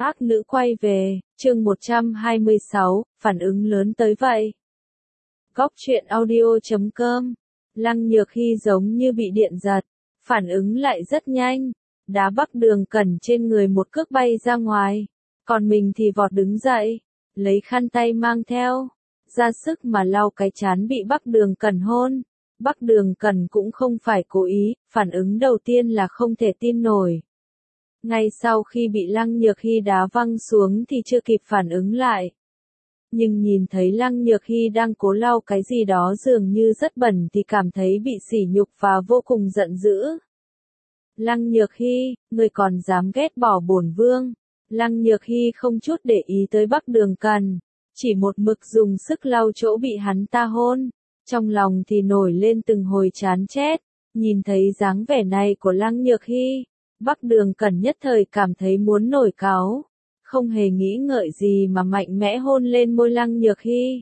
Ác nữ quay về, chương 126, phản ứng lớn tới vậy. Góc truyện audio.com. Lăng Nhược Hy giống như bị điện giật, phản ứng lại rất nhanh, đá Bắc Đường Cẩn trên người một cước bay ra ngoài, còn mình thì vọt đứng dậy, lấy khăn tay mang theo, ra sức mà lau cái trán bị Bắc Đường Cẩn hôn. Bắc Đường Cẩn cũng không phải cố ý, phản ứng đầu tiên là không thể tin nổi. Ngay sau khi bị Lăng Nhược Hy đá văng xuống thì chưa kịp phản ứng lại. Nhưng nhìn thấy Lăng Nhược Hy đang cố lau cái gì đó dường như rất bẩn thì cảm thấy bị sỉ nhục và vô cùng giận dữ. Lăng Nhược Hy, ngươi còn dám ghét bỏ bổn vương. Lăng Nhược Hy không chút để ý tới Bắc Đường Cẩn, chỉ một mực dùng sức lau chỗ bị hắn ta hôn. Trong lòng thì nổi lên từng hồi chán chét, nhìn thấy dáng vẻ này của Lăng Nhược Hy. Bắc Đường Cẩn nhất thời cảm thấy muốn nổi cáu, không hề nghĩ ngợi gì mà mạnh mẽ hôn lên môi Lăng Nhược Hy.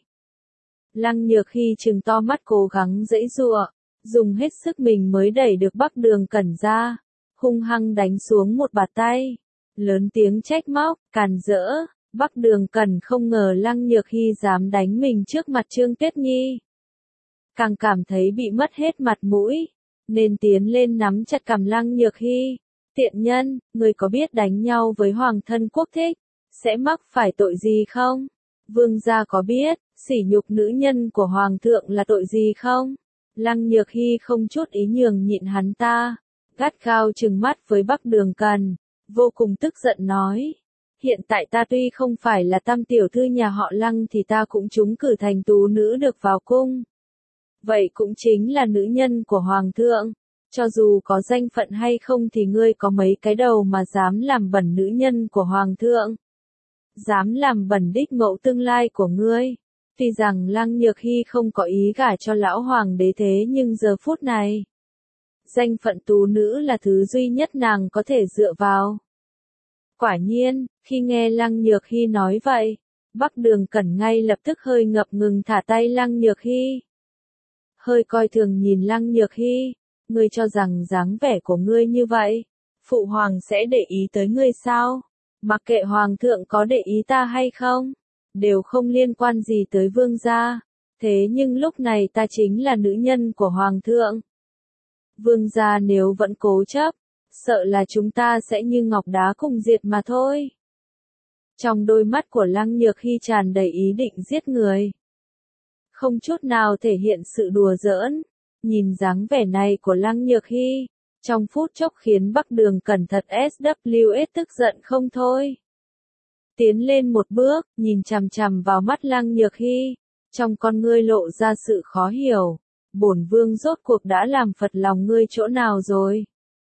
Lăng Nhược Hy trừng to mắt cố gắng giãy giụa, dùng hết sức mình mới đẩy được Bắc Đường Cẩn ra, hung hăng đánh xuống một bạt tay, lớn tiếng trách móc, càn rỡ. Bắc Đường Cẩn không ngờ Lăng Nhược Hy dám đánh mình trước mặt Trương Tuyết Nhi, càng cảm thấy bị mất hết mặt mũi, nên tiến lên nắm chặt cằm Lăng Nhược Hy. Tiện nhân, người có biết đánh nhau với hoàng thân quốc thích, sẽ mắc phải tội gì không? Vương gia có biết, sỉ nhục nữ nhân của hoàng thượng là tội gì không? Lăng Nhược Hy không chút ý nhường nhịn hắn ta, gắt gao trừng mắt với Bắc Đường Cẩn, vô cùng tức giận nói. Hiện tại ta tuy không phải là tam tiểu thư nhà họ Lăng thì ta cũng trúng cử thành tú nữ được vào cung. Vậy cũng chính là nữ nhân của hoàng thượng. Cho dù có danh phận hay không thì ngươi có mấy cái đầu mà dám làm bẩn nữ nhân của hoàng thượng. Dám làm bẩn đích mẫu tương lai của ngươi. Tuy rằng Lăng Nhược Hy không có ý gả cho lão hoàng đế thế nhưng giờ phút này, danh phận tú nữ là thứ duy nhất nàng có thể dựa vào. Quả nhiên, khi nghe Lăng Nhược Hy nói vậy, Bắc Đường Cẩn ngay lập tức hơi ngập ngừng thả tay Lăng Nhược Hy. Hơi coi thường nhìn Lăng Nhược Hy. Ngươi cho rằng dáng vẻ của ngươi như vậy, phụ hoàng sẽ để ý tới ngươi sao? Mặc kệ hoàng thượng có để ý ta hay không, đều không liên quan gì tới vương gia. Thế nhưng lúc này ta chính là nữ nhân của hoàng thượng. Vương gia nếu vẫn cố chấp, sợ là chúng ta sẽ như ngọc đá cùng diệt mà thôi. Trong đôi mắt của Lăng Nhược Hy tràn đầy ý định giết người, không chút nào thể hiện sự đùa giỡn. Nhìn dáng vẻ này của Lăng Nhược Hy, trong phút chốc khiến Bắc Đường Cẩn thật SWS tức giận không thôi. Tiến lên một bước, nhìn chằm chằm vào mắt Lăng Nhược Hy, trong con ngươi lộ ra sự khó hiểu. Bổn vương rốt cuộc đã làm phật lòng ngươi chỗ nào rồi?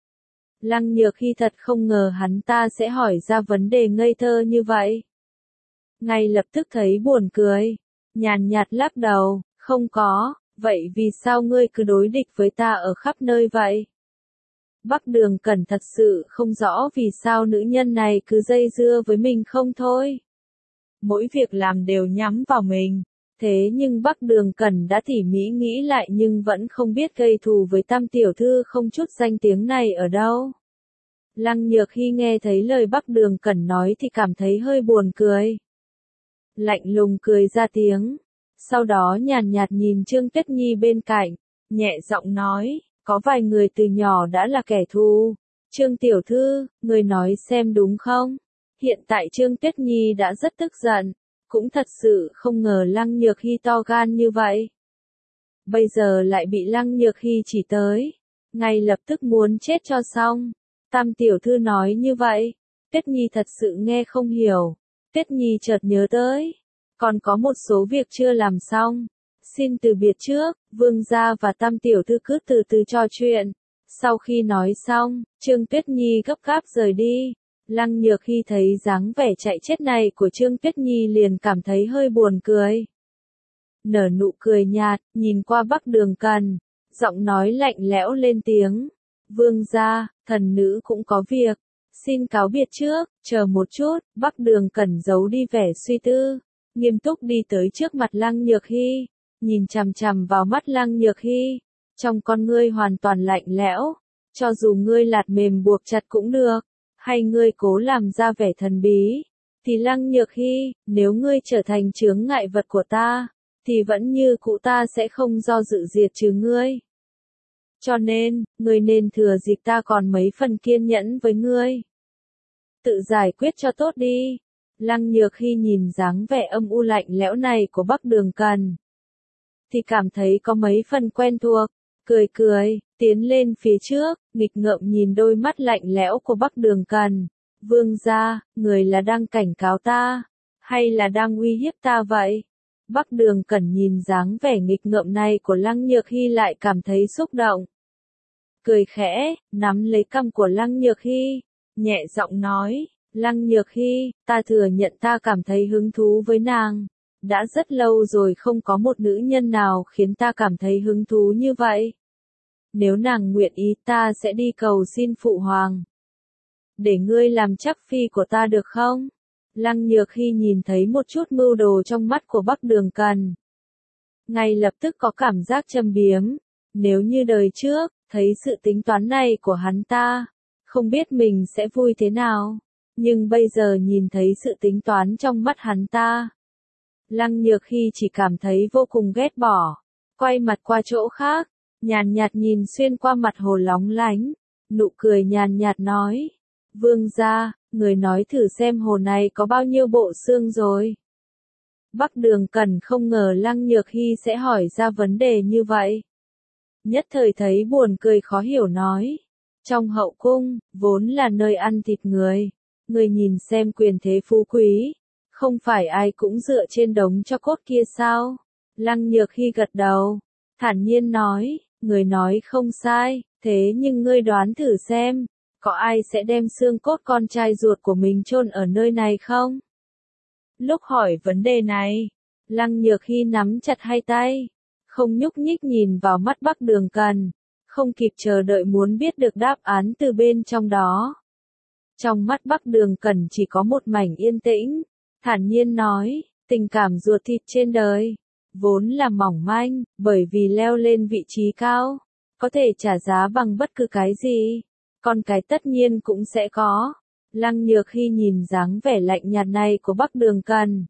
Lăng Nhược Hy thật không ngờ hắn ta sẽ hỏi ra vấn đề ngây thơ như vậy. Ngay lập tức thấy buồn cười, nhàn nhạt lắc đầu, không có. Vậy vì sao ngươi cứ đối địch với ta ở khắp nơi vậy? Bắc Đường Cẩn thật sự không rõ vì sao nữ nhân này cứ dây dưa với mình không thôi. Mỗi việc làm đều nhắm vào mình. Thế nhưng Bắc Đường Cẩn đã tỉ mỉ nghĩ lại nhưng vẫn không biết gây thù với tam tiểu thư không chút danh tiếng này ở đâu. Lăng Nhược Hy nghe thấy lời Bắc Đường Cẩn nói thì cảm thấy hơi buồn cười. Lạnh lùng cười ra tiếng. Sau đó nhàn nhạt nhìn Trương Tuyết Nhi bên cạnh, nhẹ giọng nói, có vài người từ nhỏ đã là kẻ thù. Trương tiểu thư, người nói xem đúng không? Hiện tại Trương Tuyết Nhi đã rất tức giận, cũng thật sự không ngờ Lăng Nhược Hy to gan như vậy. Bây giờ lại bị Lăng Nhược Hy chỉ tới, ngay lập tức muốn chết cho xong. Tam tiểu thư nói như vậy, Tuyết Nhi thật sự nghe không hiểu. Tuyết Nhi chợt nhớ tới, còn có một số việc chưa làm xong. Xin từ biệt trước, vương gia và tam tiểu thư cứ từ từ trò chuyện. Sau khi nói xong, Trương Tuyết Nhi gấp gáp rời đi. Lăng Nhược Hy thấy dáng vẻ chạy chết này của Trương Tuyết Nhi liền cảm thấy hơi buồn cười. Nở nụ cười nhạt, nhìn qua Bắc Đường Cẩn, giọng nói lạnh lẽo lên tiếng. Vương gia, thần nữ cũng có việc. Xin cáo biệt trước, chờ một chút. Bắc Đường Cẩn giấu đi vẻ suy tư, nghiêm túc đi tới trước mặt Lăng Nhược Hy, nhìn chằm chằm vào mắt Lăng Nhược Hy, trong con ngươi hoàn toàn lạnh lẽo, cho dù ngươi lạt mềm buộc chặt cũng được, Hay ngươi cố làm ra vẻ thần bí? Thì Lăng Nhược Hy, nếu ngươi trở thành chướng ngại vật của ta, thì vẫn như cũ ta sẽ không do dự diệt trừ ngươi. Cho nên, ngươi nên thừa dịp ta còn mấy phần kiên nhẫn với ngươi. Tự giải quyết cho tốt đi. Lăng Nhược Hy nhìn dáng vẻ âm u lạnh lẽo này của Bắc Đường Cần, thì cảm thấy có mấy phần quen thuộc, cười cười, tiến lên phía trước, nghịch ngợm nhìn đôi mắt lạnh lẽo của Bắc Đường Cần. Vương gia, người là đang cảnh cáo ta, hay là đang uy hiếp ta vậy? Bắc Đường Cẩn nhìn dáng vẻ nghịch ngợm này của Lăng Nhược Hy lại cảm thấy xúc động. Cười khẽ, nắm lấy cằm của Lăng Nhược Hy, nhẹ giọng nói, Lăng Nhược Hy, ta thừa nhận ta cảm thấy hứng thú với nàng. Đã rất lâu rồi không có một nữ nhân nào khiến ta cảm thấy hứng thú như vậy. Nếu nàng nguyện ý ta sẽ đi cầu xin Phụ Hoàng. Để ngươi làm chắc phi của ta được không? Lăng Nhược Hy nhìn thấy một chút mưu đồ trong mắt của Bắc Đường Cần, ngay lập tức có cảm giác châm biếm. Nếu như đời trước, thấy sự tính toán này của hắn ta, không biết mình sẽ vui thế nào. Nhưng bây giờ nhìn thấy sự tính toán trong mắt hắn ta, Lăng Nhược Hy chỉ cảm thấy vô cùng ghét bỏ. Quay mặt qua chỗ khác, nhàn nhạt nhìn xuyên qua mặt hồ lóng lánh, nụ cười nhàn nhạt nói, Vương gia, người nói thử xem hồ này có bao nhiêu bộ xương rồi. Bắc Đường Cẩn không ngờ Lăng Nhược Hy sẽ hỏi ra vấn đề như vậy. Nhất thời thấy buồn cười khó hiểu nói, trong hậu cung, vốn là nơi ăn thịt người. Người nhìn xem quyền thế phú quý, không phải ai cũng dựa trên đống tro cốt kia sao? Lăng Nhược Hy gật đầu, thản nhiên nói, người nói không sai, thế nhưng ngươi đoán thử xem, có ai sẽ đem xương cốt con trai ruột của mình chôn ở nơi này không? Lúc hỏi vấn đề này, Lăng Nhược Hy nắm chặt hai tay, không nhúc nhích nhìn vào mắt Bắc Đường Cần, không kịp chờ đợi muốn biết được đáp án từ bên trong đó. Trong mắt Bắc Đường Cẩn chỉ có một mảnh yên tĩnh, thản nhiên nói, tình cảm ruột thịt trên đời, vốn là mỏng manh, bởi vì leo lên vị trí cao, có thể trả giá bằng bất cứ cái gì, con cái tất nhiên cũng sẽ có. Lăng Nhược Hy nhìn dáng vẻ lạnh nhạt này của Bắc Đường Cẩn,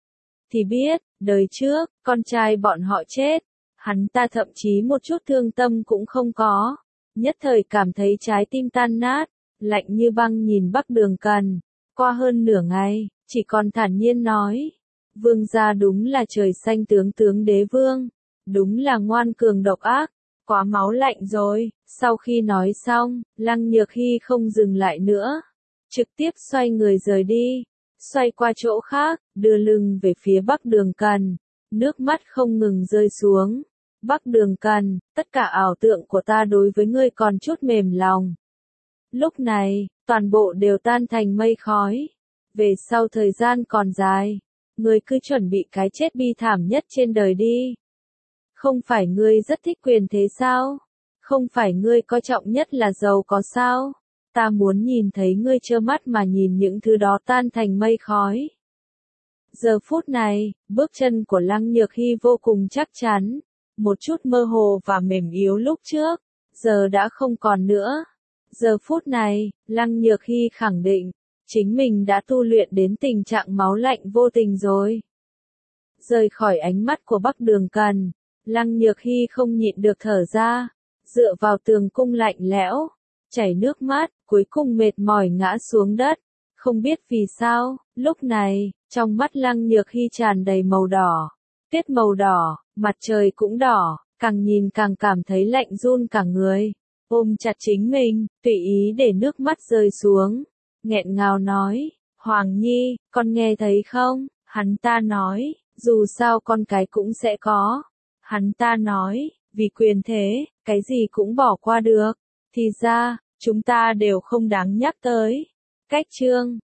thì biết, đời trước, con trai bọn họ chết, hắn ta thậm chí một chút thương tâm cũng không có, nhất thời cảm thấy trái tim tan nát. Lạnh như băng nhìn Bắc Đường Cần, qua hơn nửa ngày, chỉ còn thản nhiên nói, Vương gia đúng là trời xanh tướng tướng đế vương, đúng là ngoan cường độc ác, quá máu lạnh rồi. Sau khi nói xong, Lăng Nhược Hy không dừng lại nữa, trực tiếp xoay người rời đi, xoay qua chỗ khác, đưa lưng về phía Bắc Đường Cần, nước mắt không ngừng rơi xuống. Bắc Đường Cần, tất cả ảo tượng của ta đối với ngươi còn chút mềm lòng. Lúc này, toàn bộ đều tan thành mây khói. Về sau thời gian còn dài, ngươi cứ chuẩn bị cái chết bi thảm nhất trên đời đi. Không phải ngươi rất thích quyền thế sao? Không phải ngươi coi trọng nhất là giàu có sao? Ta muốn nhìn thấy ngươi trơ mắt mà nhìn những thứ đó tan thành mây khói. Giờ phút này, bước chân của Lăng Nhược Hy vô cùng chắc chắn, một chút mơ hồ và mềm yếu lúc trước, giờ đã không còn nữa. Giờ phút này, Lăng Nhược Hy khẳng định, chính mình đã tu luyện đến tình trạng máu lạnh vô tình rồi. Rời khỏi ánh mắt của Bắc Đường Cần, Lăng Nhược Hy không nhịn được thở ra, dựa vào tường cung lạnh lẽo, chảy nước mắt, cuối cùng mệt mỏi ngã xuống đất. Không biết vì sao, lúc này, trong mắt Lăng Nhược Hy tràn đầy màu đỏ, tiết màu đỏ, mặt trời cũng đỏ, càng nhìn càng cảm thấy lạnh run cả người. Ôm chặt chính mình, tùy ý để nước mắt rơi xuống, nghẹn ngào nói, Hoàng Nhi, con nghe thấy không? Hắn ta nói, dù sao con cái cũng sẽ có. Hắn ta nói, vì quyền thế, cái gì cũng bỏ qua được. Thì ra, chúng ta đều không đáng nhắc tới. Cách chương